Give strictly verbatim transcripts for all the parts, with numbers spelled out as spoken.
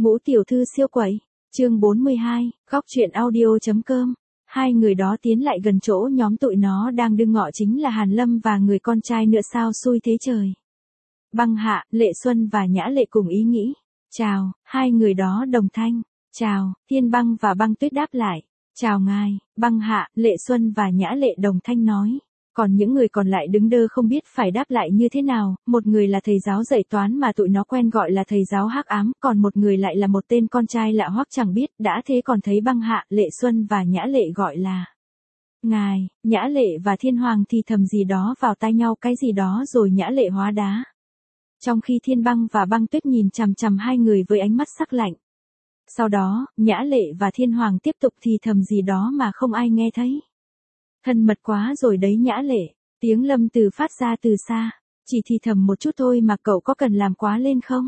Ngũ tiểu thư siêu quẩy, chương bốn mươi hai, góc truyện audio.com. Hai người đó tiến lại gần chỗ nhóm tụi nó đang đương ngọ chính là Hàn Lâm và người con trai nữa sao xui thế trời. Băng Hạ, Lệ Xuân và Nhã Lệ cùng ý nghĩ. Chào, hai người đó đồng thanh. Chào, Thiên Băng và Băng Tuyết đáp lại. Chào ngài, Băng Hạ, Lệ Xuân và Nhã Lệ đồng thanh nói. Còn những người còn lại đứng đơ không biết phải đáp lại như thế nào, một người là thầy giáo dạy toán mà tụi nó quen gọi là thầy giáo hắc ám, còn một người lại là một tên con trai lạ hoắc chẳng biết, đã thế còn thấy Băng Hạ, Lệ Xuân và Nhã Lệ gọi là ngài. Nhã Lệ và Thiên Hoàng thì thầm gì đó vào tai nhau cái gì đó rồi Nhã Lệ hóa đá. Trong khi Thiên Băng và Băng Tuyết nhìn chằm chằm hai người với ánh mắt sắc lạnh. Sau đó, Nhã Lệ và Thiên Hoàng tiếp tục thì thầm gì đó mà không ai nghe thấy. Thân mật quá rồi đấy Nhã Lệ, tiếng Lâm Từ phát ra từ xa, chỉ thì thầm một chút thôi mà cậu có cần làm quá lên không?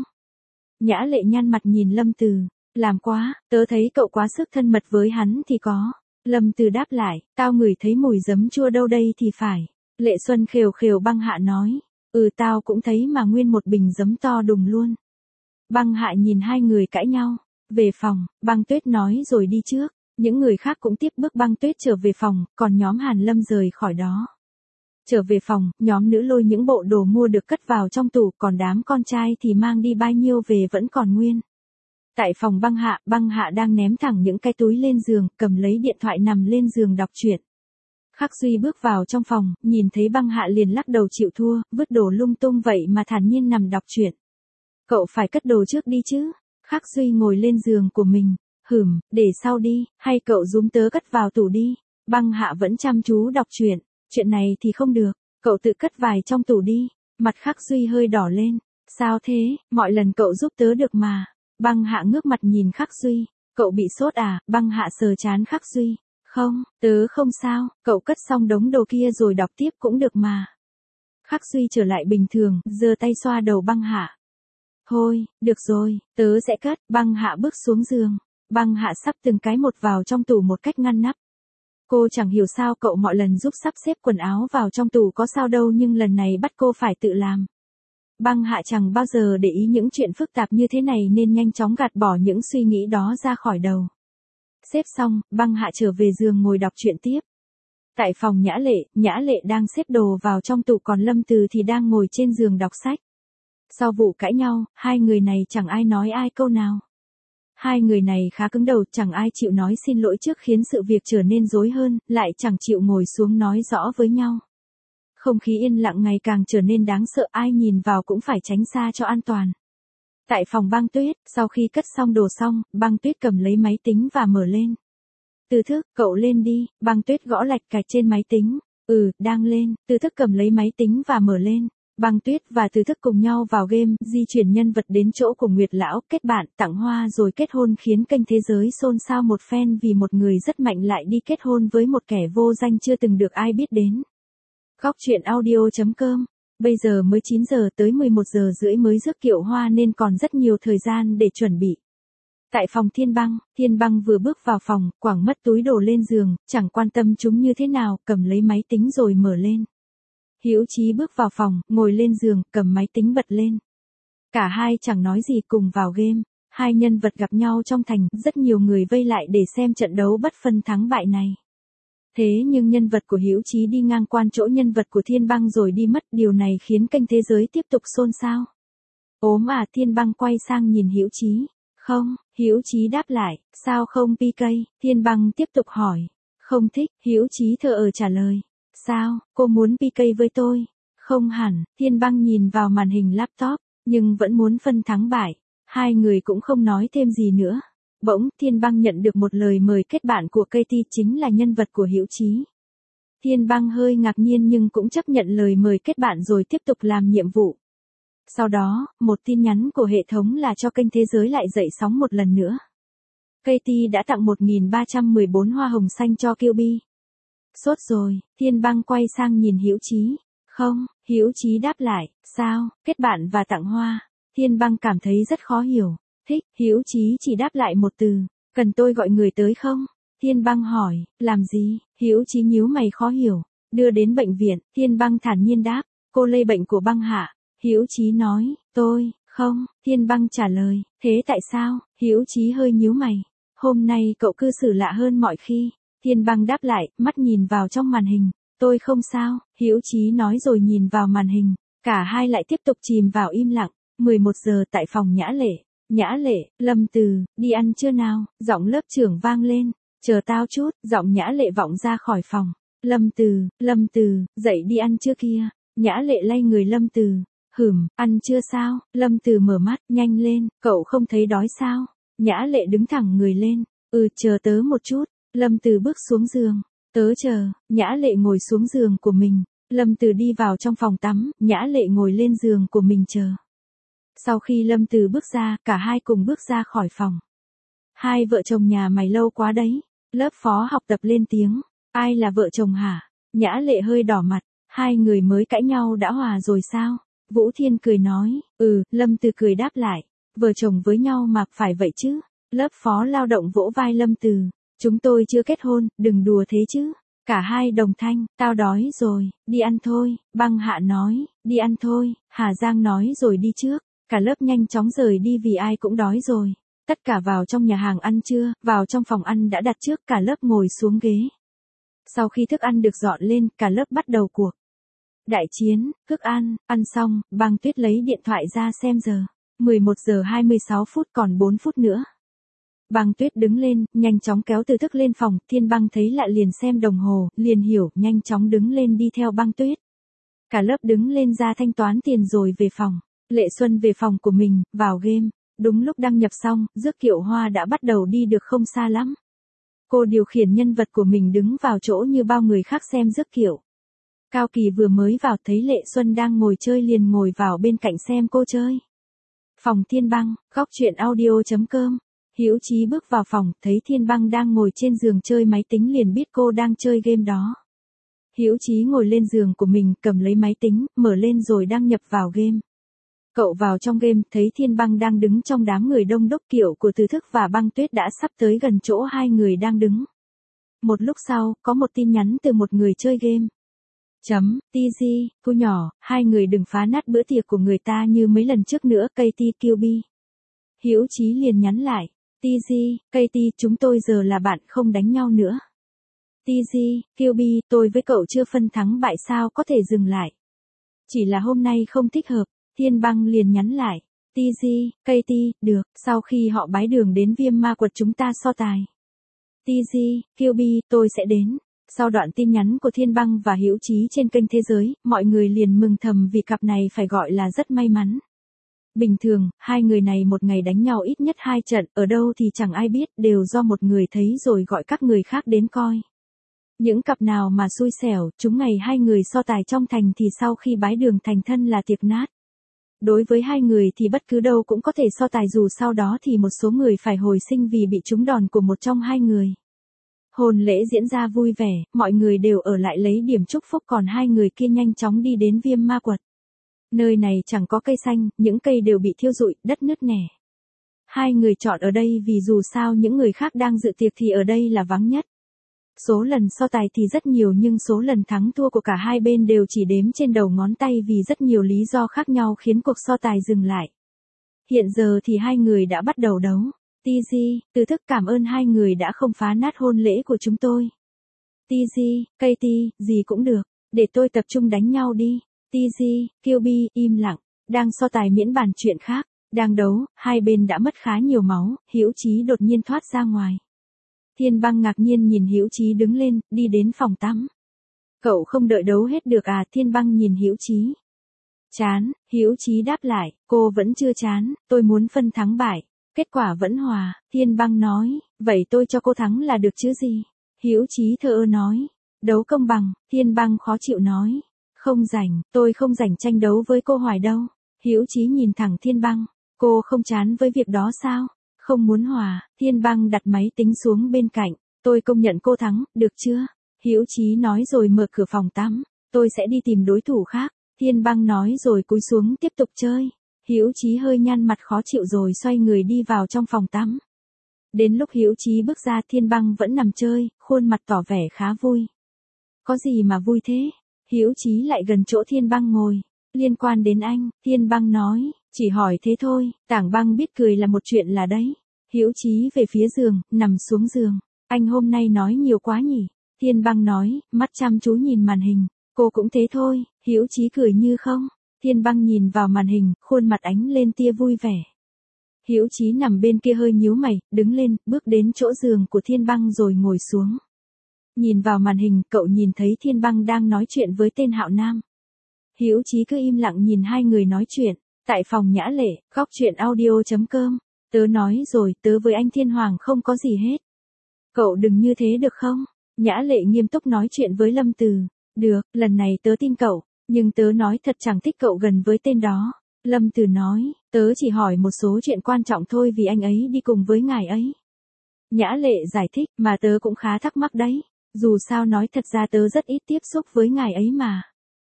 Nhã Lệ nhăn mặt nhìn Lâm Từ, làm quá, tớ thấy cậu quá sức thân mật với hắn thì có. Lâm Từ đáp lại, tao ngửi thấy mùi giấm chua đâu đây thì phải. Lệ Xuân khều khều. Băng Hạ nói, ừ tao cũng thấy mà nguyên một bình giấm to đùng luôn. Băng Hạ nhìn hai người cãi nhau, về phòng, Băng Tuyết nói rồi đi trước. Những người khác cũng tiếp bước Băng Tuyết trở về phòng, còn nhóm Hàn Lâm rời khỏi đó. Trở về phòng, nhóm nữ lôi những bộ đồ mua được cất vào trong tủ, còn đám con trai thì mang đi bao nhiêu về vẫn còn nguyên. Tại phòng Băng Hạ, Băng Hạ đang ném thẳng những cái túi lên giường, cầm lấy điện thoại nằm lên giường đọc truyện. Khắc Duy bước vào trong phòng, nhìn thấy Băng Hạ liền lắc đầu chịu thua, vứt đồ lung tung vậy mà thản nhiên nằm đọc truyện. Cậu phải cất đồ trước đi chứ. Khắc Duy ngồi lên giường của mình. Hửm, để sau đi, hay cậu giúm tớ cất vào tủ đi. Băng Hạ vẫn chăm chú đọc truyện. Chuyện này thì không được, cậu tự cất vài trong tủ đi. Mặt Khắc Duy hơi đỏ lên. Sao thế, mọi lần cậu giúp tớ được mà. Băng Hạ ngước mặt nhìn Khắc Duy. Cậu bị sốt à? Băng Hạ sờ trán Khắc Duy. Không, tớ không sao, cậu cất xong đống đồ kia rồi đọc tiếp cũng được mà. Khắc Duy trở lại bình thường, giơ tay xoa đầu Băng Hạ. Thôi, được rồi, tớ sẽ cất. Băng Hạ bước xuống giường. Băng Hạ sắp từng cái một vào trong tủ một cách ngăn nắp. Cô chẳng hiểu sao cậu mọi lần giúp sắp xếp quần áo vào trong tủ có sao đâu nhưng lần này bắt cô phải tự làm. Băng Hạ chẳng bao giờ để ý những chuyện phức tạp như thế này nên nhanh chóng gạt bỏ những suy nghĩ đó ra khỏi đầu. Xếp xong, Băng Hạ trở về giường ngồi đọc truyện tiếp. Tại phòng Nhã Lệ, Nhã Lệ đang xếp đồ vào trong tủ còn Lâm Từ thì đang ngồi trên giường đọc sách. Sau vụ cãi nhau, hai người này chẳng ai nói ai câu nào. Hai người này khá cứng đầu, chẳng ai chịu nói xin lỗi trước khiến sự việc trở nên rối hơn, lại chẳng chịu ngồi xuống nói rõ với nhau. Không khí yên lặng ngày càng trở nên đáng sợ, ai nhìn vào cũng phải tránh xa cho an toàn. Tại phòng Băng Tuyết, sau khi cất xong đồ xong, Băng Tuyết cầm lấy máy tính và mở lên. Từ Thức, cậu lên đi. Băng Tuyết gõ lạch cạch trên máy tính. Ừ, đang lên. Từ Thức cầm lấy máy tính và mở lên. Băng Tuyết và Từ Thức cùng nhau vào game, di chuyển nhân vật đến chỗ của Nguyệt Lão, kết bạn, tặng hoa rồi kết hôn khiến kênh thế giới xôn xao một phen vì một người rất mạnh lại đi kết hôn với một kẻ vô danh chưa từng được ai biết đến. Góc truyện audio.com. Bây giờ mới chín giờ tới mười một giờ rưỡi mới rước kiệu hoa nên còn rất nhiều thời gian để chuẩn bị. Tại phòng Thiên Băng, Thiên Băng vừa bước vào phòng, quẳng mất túi đồ lên giường, chẳng quan tâm chúng như thế nào, cầm lấy máy tính rồi mở lên. Hữu Chí bước vào phòng, ngồi lên giường, cầm máy tính bật lên. Cả hai chẳng nói gì cùng vào game. Hai nhân vật gặp nhau trong thành, rất nhiều người vây lại để xem trận đấu bất phân thắng bại này. Thế nhưng nhân vật của Hữu Chí đi ngang qua chỗ nhân vật của Thiên Băng rồi đi mất, điều này khiến kênh thế giới tiếp tục xôn xao. Ốm à? Thiên Băng quay sang nhìn Hữu Chí. Không, Hữu Chí đáp lại, sao không pê ca? Thiên Băng tiếp tục hỏi. Không thích, Hữu Chí thờ ơ trả lời. Sao, cô muốn pê ca với tôi? Không hẳn, Thiên Băng nhìn vào màn hình laptop, nhưng vẫn muốn phân thắng bại. Hai người cũng không nói thêm gì nữa. Bỗng, Thiên Băng nhận được một lời mời kết bạn của Katie, chính là nhân vật của Hữu Chí. Thiên Băng hơi ngạc nhiên nhưng cũng chấp nhận lời mời kết bạn rồi tiếp tục làm nhiệm vụ. Sau đó, một tin nhắn của hệ thống là cho kênh thế giới lại dậy sóng một lần nữa. Katie đã tặng một nghìn ba trăm mười bốn hoa hồng xanh cho Kilby. Sốt rồi, Thiên Băng quay sang nhìn Hữu Chí. Không, Hữu Chí đáp lại, sao, kết bạn và tặng hoa. Thiên Băng cảm thấy rất khó hiểu. Thích, Hữu Chí chỉ đáp lại một từ, cần tôi gọi người tới không? Thiên Băng hỏi, làm gì? Hữu Chí nhíu mày khó hiểu, đưa đến bệnh viện. Thiên Băng thản nhiên đáp, cô lây bệnh của Băng Hạ. Hữu Chí nói, tôi, Không, Thiên Băng trả lời, thế tại sao? Hữu Chí hơi nhíu mày. Hôm nay cậu cư xử lạ hơn mọi khi. Thiên Băng đáp lại, mắt nhìn vào trong màn hình. Tôi không sao, Hữu Chí nói rồi nhìn vào màn hình. Cả hai lại tiếp tục chìm vào im lặng. mười một giờ tại phòng Nhã Lệ. Nhã Lệ, Lâm Từ, đi ăn chưa nào? Giọng lớp trưởng vang lên. Chờ tao chút, giọng Nhã Lệ vọng ra khỏi phòng. Lâm Từ, Lâm Từ, dậy đi ăn chưa kia? Nhã Lệ lay người Lâm Từ. Hửm, ăn chưa sao? Lâm Từ mở mắt, nhanh lên, cậu không thấy đói sao? Nhã Lệ đứng thẳng người lên. Ừ, chờ tớ một chút. Lâm Từ bước xuống giường. Tớ chờ. Nhã Lệ ngồi xuống giường của mình. Lâm Từ đi vào trong phòng tắm, Nhã Lệ ngồi lên giường của mình chờ. Sau khi Lâm Từ bước ra, cả hai cùng bước ra khỏi phòng. Hai vợ chồng nhà mày lâu quá đấy. Lớp phó học tập lên tiếng. Ai là vợ chồng hả? Nhã Lệ hơi đỏ mặt. Hai người mới cãi nhau đã hòa rồi sao? Vũ Thiên cười nói. Ừ, Lâm Từ cười đáp lại. Vợ chồng với nhau mà phải vậy chứ. Lớp phó lao động vỗ vai Lâm Từ. Chúng tôi chưa kết hôn, đừng đùa thế chứ. Cả hai đồng thanh, tao đói rồi, đi ăn thôi. Băng Hạ nói, đi ăn thôi. Hà Giang nói rồi đi trước. Cả lớp nhanh chóng rời đi vì ai cũng đói rồi. Tất cả vào trong nhà hàng ăn trưa, vào trong phòng ăn đã đặt trước, cả lớp ngồi xuống ghế. Sau khi thức ăn được dọn lên, cả lớp bắt đầu cuộc đại chiến, thức ăn, ăn xong, Băng Tuyết lấy điện thoại ra xem giờ. mười một giờ hai mươi sáu phút, còn bốn phút nữa. Băng Tuyết đứng lên, nhanh chóng kéo Từ Thức lên phòng. Thiên Băng thấy lạ liền xem đồng hồ, liền hiểu, nhanh chóng đứng lên đi theo Băng Tuyết. Cả lớp đứng lên ra thanh toán tiền rồi về phòng. Lệ Xuân về phòng của mình, vào game. Đúng lúc đăng nhập xong, Dước Kiệu Hoa đã bắt đầu đi được không xa lắm. Cô điều khiển nhân vật của mình đứng vào chỗ như bao người khác xem rước kiệu. Cao Kỳ vừa mới vào thấy Lệ Xuân đang ngồi chơi liền ngồi vào bên cạnh xem cô chơi. Phòng Thiên Băng, góc truyện audio chấm com. Hữu Chí bước vào phòng, thấy Thiên Băng đang ngồi trên giường chơi máy tính liền biết cô đang chơi game đó. Hữu Chí ngồi lên giường của mình, cầm lấy máy tính, mở lên rồi đăng nhập vào game. Cậu vào trong game, thấy Thiên Băng đang đứng trong đám người đông đúc, kiểu của Từ Thức và Băng Tuyết đã sắp tới gần chỗ hai người đang đứng. Một lúc sau, có một tin nhắn từ một người chơi game. Chấm, tê giê, cô nhỏ, hai người đừng phá nát bữa tiệc của người ta như mấy lần trước nữa, Katie Kilby. Hữu Chí liền nhắn lại, tê giê, Katie, chúng tôi giờ là bạn, không đánh nhau nữa. tê giê, Kilby, tôi với cậu chưa phân thắng bại sao có thể dừng lại. Chỉ là hôm nay không thích hợp. Thiên Băng liền nhắn lại, tê giê, Katie, được, sau khi họ bái đường đến Viêm Ma Quật chúng ta so tài. tê giê, Kilby, tôi sẽ đến. Sau đoạn tin nhắn của Thiên Băng và Hữu Chí trên kênh Thế Giới, mọi người liền mừng thầm vì cặp này phải gọi là rất may mắn. Bình thường, hai người này một ngày đánh nhau ít nhất hai trận, ở đâu thì chẳng ai biết, đều do một người thấy rồi gọi các người khác đến coi. Những cặp nào mà xui xẻo, chúng ngày hai người so tài trong thành thì sau khi bái đường thành thân là tiệc nát. Đối với hai người thì bất cứ đâu cũng có thể so tài, dù sau đó thì một số người phải hồi sinh vì bị trúng đòn của một trong hai người. Hôn lễ diễn ra vui vẻ, mọi người đều ở lại lấy điểm chúc phúc, còn hai người kia nhanh chóng đi đến Viêm Ma Quật. Nơi này chẳng có cây xanh, những cây đều bị thiêu rụi, đất nứt nẻ. Hai người chọn ở đây vì dù sao những người khác đang dự tiệc thì ở đây là vắng nhất. Số lần so tài thì rất nhiều nhưng số lần thắng thua của cả hai bên đều chỉ đếm trên đầu ngón tay vì rất nhiều lý do khác nhau khiến cuộc so tài dừng lại. Hiện giờ thì hai người đã bắt đầu đấu. tê giê, Từ Thức, cảm ơn hai người đã không phá nát hôn lễ của chúng tôi. tê giê, Katie, gì cũng được, để tôi tập trung đánh nhau đi. tê giê, Kilby, im lặng, đang so tài miễn bàn chuyện khác, đang đấu, hai bên đã mất khá nhiều máu, Hữu Chí đột nhiên thoát ra ngoài. Thiên Băng ngạc nhiên nhìn Hữu Chí đứng lên, đi đến phòng tắm. Cậu không đợi đấu hết được à? Thiên Băng nhìn Hữu Chí. Chán, Hữu Chí đáp lại, cô vẫn chưa chán, tôi muốn phân thắng bại. Kết quả vẫn hòa, Thiên Băng nói, vậy tôi cho cô thắng là được chứ gì? Hữu Chí thờ ơ nói, đấu công bằng, Thiên Băng khó chịu nói, không rảnh, tôi không rảnh tranh đấu với cô hoài đâu. Hữu Chí nhìn thẳng Thiên Băng, cô không chán với việc đó sao? Không muốn hòa, Thiên Băng đặt máy tính xuống bên cạnh, tôi công nhận cô thắng, được chưa? Hữu Chí nói rồi mở cửa phòng tắm, tôi sẽ đi tìm đối thủ khác. Thiên Băng nói rồi cúi xuống tiếp tục chơi. Hữu Chí hơi nhăn mặt khó chịu rồi xoay người đi vào trong phòng tắm. Đến lúc Hữu Chí bước ra, Thiên Băng vẫn nằm chơi, khuôn mặt tỏ vẻ khá vui. Có gì mà vui thế? Hữu Chí lại gần chỗ Thiên Băng ngồi. Liên quan đến anh, Thiên Băng nói, Chỉ hỏi thế thôi, Tảng Băng biết cười là một chuyện là đấy. Hữu Chí về phía giường, nằm xuống giường. Anh hôm nay nói nhiều quá nhỉ? Thiên Băng nói, mắt chăm chú nhìn màn hình. Cô cũng thế thôi, Hữu Chí cười như không. Thiên Băng nhìn vào màn hình, khuôn mặt ánh lên tia vui vẻ. Hữu Chí nằm bên kia hơi nhíu mày, đứng lên, bước đến chỗ giường của Thiên Băng rồi ngồi xuống. Nhìn vào màn hình, cậu nhìn thấy Thiên Băng đang nói chuyện với tên Hạo Nam. Hữu Chí cứ im lặng nhìn hai người nói chuyện. Tại phòng Nhã Lệ, góc chuyện audio chấm com. Tớ nói rồi, tớ với anh Thiên Hoàng không có gì hết. Cậu đừng như thế được không? Nhã Lệ nghiêm túc nói chuyện với Lâm Từ. Được, lần này tớ tin cậu, nhưng tớ nói thật chẳng thích cậu gần với tên đó. Lâm Từ nói, tớ chỉ hỏi một số chuyện quan trọng thôi vì anh ấy đi cùng với ngài ấy. Nhã Lệ giải thích, mà tớ cũng khá thắc mắc đấy. Dù sao nói thật ra tớ rất ít tiếp xúc với ngài ấy mà.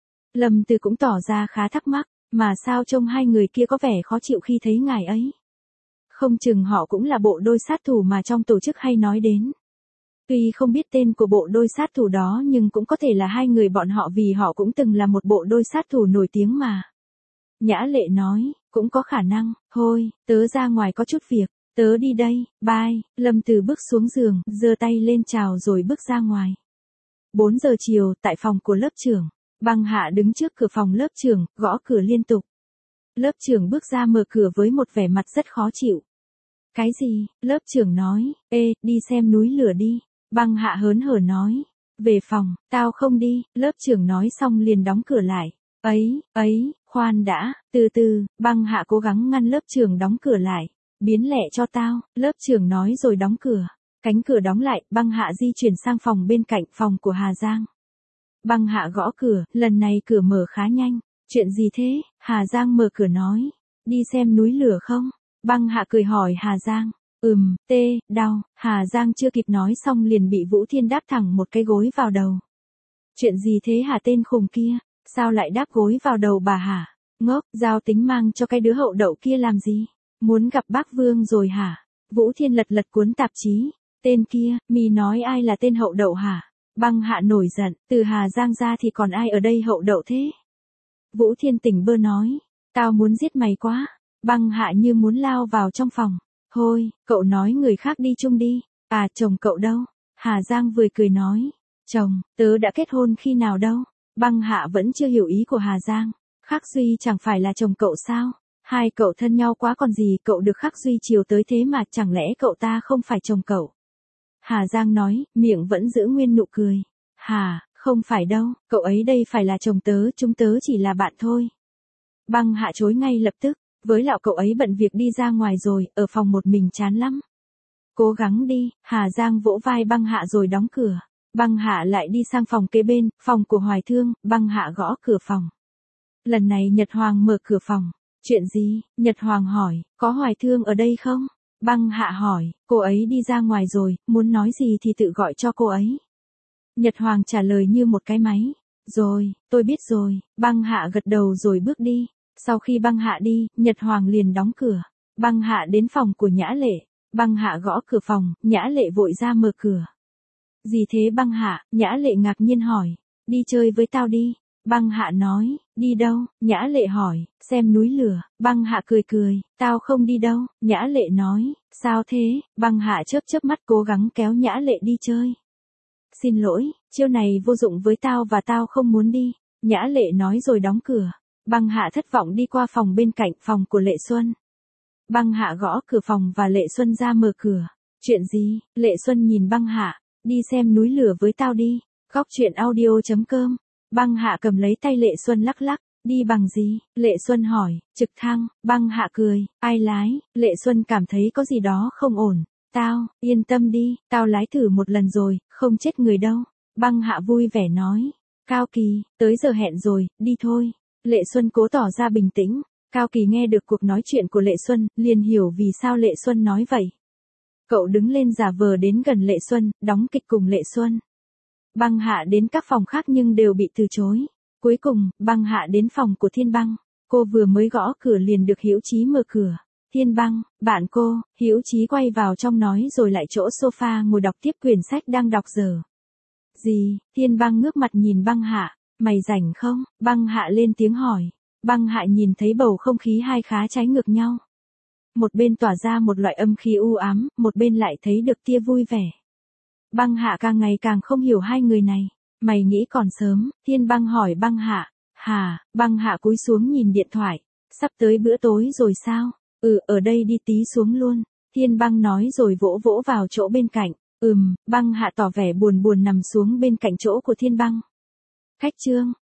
Lâm Từ cũng tỏ ra khá thắc mắc, mà sao trông hai người kia có vẻ khó chịu khi thấy ngài ấy. Không chừng họ cũng là bộ đôi sát thủ mà trong tổ chức hay nói đến. Tuy không biết tên của bộ đôi sát thủ đó nhưng cũng có thể là hai người bọn họ vì họ cũng từng là một bộ đôi sát thủ nổi tiếng mà. Nhã Lệ nói, cũng có khả năng, thôi, tớ ra ngoài có chút việc, tớ đi đây, bye. Lâm Từ bước xuống giường, giơ tay lên chào rồi bước ra ngoài. bốn giờ chiều, tại phòng của lớp trưởng, Băng Hạ đứng trước cửa phòng lớp trưởng, gõ cửa liên tục. Lớp trưởng bước ra mở cửa với một vẻ mặt rất khó chịu. Cái gì? Lớp trưởng nói, ê, đi xem núi lửa đi. Băng Hạ hớn hở nói, về phòng, tao không đi. Lớp trưởng nói xong liền đóng cửa lại. Ấy, ấy, khoan đã, từ từ. Băng Hạ cố gắng ngăn lớp trưởng đóng cửa lại. Biến lẹ cho tao, lớp trưởng nói rồi đóng cửa. Cánh cửa đóng lại, Băng Hạ di chuyển sang phòng bên cạnh, phòng của Hà Giang. Băng Hạ gõ cửa, lần này cửa mở khá nhanh. Chuyện gì thế? Hà Giang mở cửa nói. Đi xem núi lửa không? Băng Hạ cười hỏi Hà Giang. Ừm, tê, đau. Hà Giang chưa kịp nói xong liền bị Vũ Thiên đáp thẳng một cái gối vào đầu. Chuyện gì thế hả tên khùng kia? Sao lại đáp gối vào đầu bà hả? Ngốc, giao tính mang cho cái đứa hậu đậu kia làm gì? Muốn gặp bác Vương rồi hả? Vũ Thiên lật lật cuốn tạp chí. Tên kia, mì nói ai là tên hậu đậu hả? Băng Hạ nổi giận, từ Hà Giang ra thì còn ai ở đây hậu đậu thế? Vũ Thiên tỉnh bơ nói, tao muốn giết mày quá. Băng Hạ như muốn lao vào trong phòng. Thôi, cậu nói người khác đi chung đi. À, chồng cậu đâu? Hà Giang vừa cười nói, chồng, tớ đã kết hôn khi nào đâu? Băng Hạ vẫn chưa hiểu ý của Hà Giang. Khắc Duy chẳng phải là chồng cậu sao? Hai cậu thân nhau quá còn gì, cậu được Khắc Duy chiều tới thế mà chẳng lẽ cậu ta không phải chồng cậu? Hà Giang nói, miệng vẫn giữ nguyên nụ cười. Hà, không phải đâu, cậu ấy đây phải là chồng tớ, chúng tớ chỉ là bạn thôi. Băng Hạ chối ngay lập tức, với lão cậu ấy bận việc đi ra ngoài rồi, ở phòng một mình chán lắm. Cố gắng đi, Hà Giang vỗ vai Băng Hạ rồi đóng cửa. Băng Hạ lại đi sang phòng kế bên, phòng của Hoài Thương, Băng Hạ gõ cửa phòng. Lần này Nhật Hoàng mở cửa phòng. Chuyện gì? Nhật Hoàng hỏi, có Hoài Thương ở đây không? Băng Hạ hỏi, cô ấy đi ra ngoài rồi, muốn nói gì thì tự gọi cho cô ấy. Nhật Hoàng trả lời như một cái máy. Rồi, tôi biết rồi. Băng Hạ gật đầu rồi bước đi. Sau khi Băng Hạ đi, Nhật Hoàng liền đóng cửa. Băng Hạ đến phòng của Nhã Lệ. Băng Hạ gõ cửa phòng, Nhã Lệ vội ra mở cửa. Gì thế Băng Hạ? Nhã Lệ ngạc nhiên hỏi. Đi chơi với tao đi. Băng Hạ nói, đi đâu? Nhã Lệ hỏi, xem núi lửa. Băng Hạ cười cười, tao không đi đâu. Nhã Lệ nói, sao thế? Băng Hạ chớp chớp mắt cố gắng kéo Nhã Lệ đi chơi. Xin lỗi, chiêu này vô dụng với tao và tao không muốn đi. Nhã Lệ nói rồi đóng cửa. Băng Hạ thất vọng đi qua phòng bên cạnh, phòng của Lệ Xuân. Băng Hạ gõ cửa phòng và Lệ Xuân ra mở cửa. Chuyện gì? Lệ Xuân nhìn Băng Hạ, đi xem núi lửa với tao đi. Góc chuyện audio chấm com. Băng Hạ cầm lấy tay Lệ Xuân lắc lắc. Đi bằng gì? Lệ Xuân hỏi. Trực thăng. Băng Hạ cười. Ai lái? Lệ Xuân cảm thấy có gì đó không ổn. Tao, yên tâm đi, tao lái thử một lần rồi, không chết người đâu. Băng Hạ vui vẻ nói. Cao Kỳ, tới giờ hẹn rồi, đi thôi. Lệ Xuân cố tỏ ra bình tĩnh. Cao Kỳ nghe được cuộc nói chuyện của Lệ Xuân, liền hiểu vì sao Lệ Xuân nói vậy. Cậu đứng lên giả vờ đến gần Lệ Xuân, đóng kịch cùng Lệ Xuân. Băng Hạ đến các phòng khác nhưng đều bị từ chối. Cuối cùng, Băng Hạ đến phòng của Thiên Băng. Cô vừa mới gõ cửa liền được Hữu Chí mở cửa. Thiên Băng, bạn cô. Hữu Chí quay vào trong nói rồi lại chỗ sofa ngồi đọc tiếp quyển sách đang đọc dở. Gì? Thiên Băng ngước mặt nhìn Băng Hạ. Mày rảnh không? Băng Hạ lên tiếng hỏi. Băng Hạ nhìn thấy bầu không khí hai khá trái ngược nhau. Một bên tỏa ra một loại âm khí u ám, một bên lại thấy được tia vui vẻ. Băng Hạ càng ngày càng không hiểu hai người này. Mày nghĩ còn sớm, Thiên Băng hỏi Băng Hạ. Hà, Băng Hạ cúi xuống nhìn điện thoại. Sắp tới bữa tối rồi sao? Ừ, ở đây đi tí xuống luôn. Thiên Băng nói rồi vỗ vỗ vào chỗ bên cạnh. Ừm, Băng Hạ tỏ vẻ buồn buồn nằm xuống bên cạnh chỗ của Thiên Băng. Khách Trương,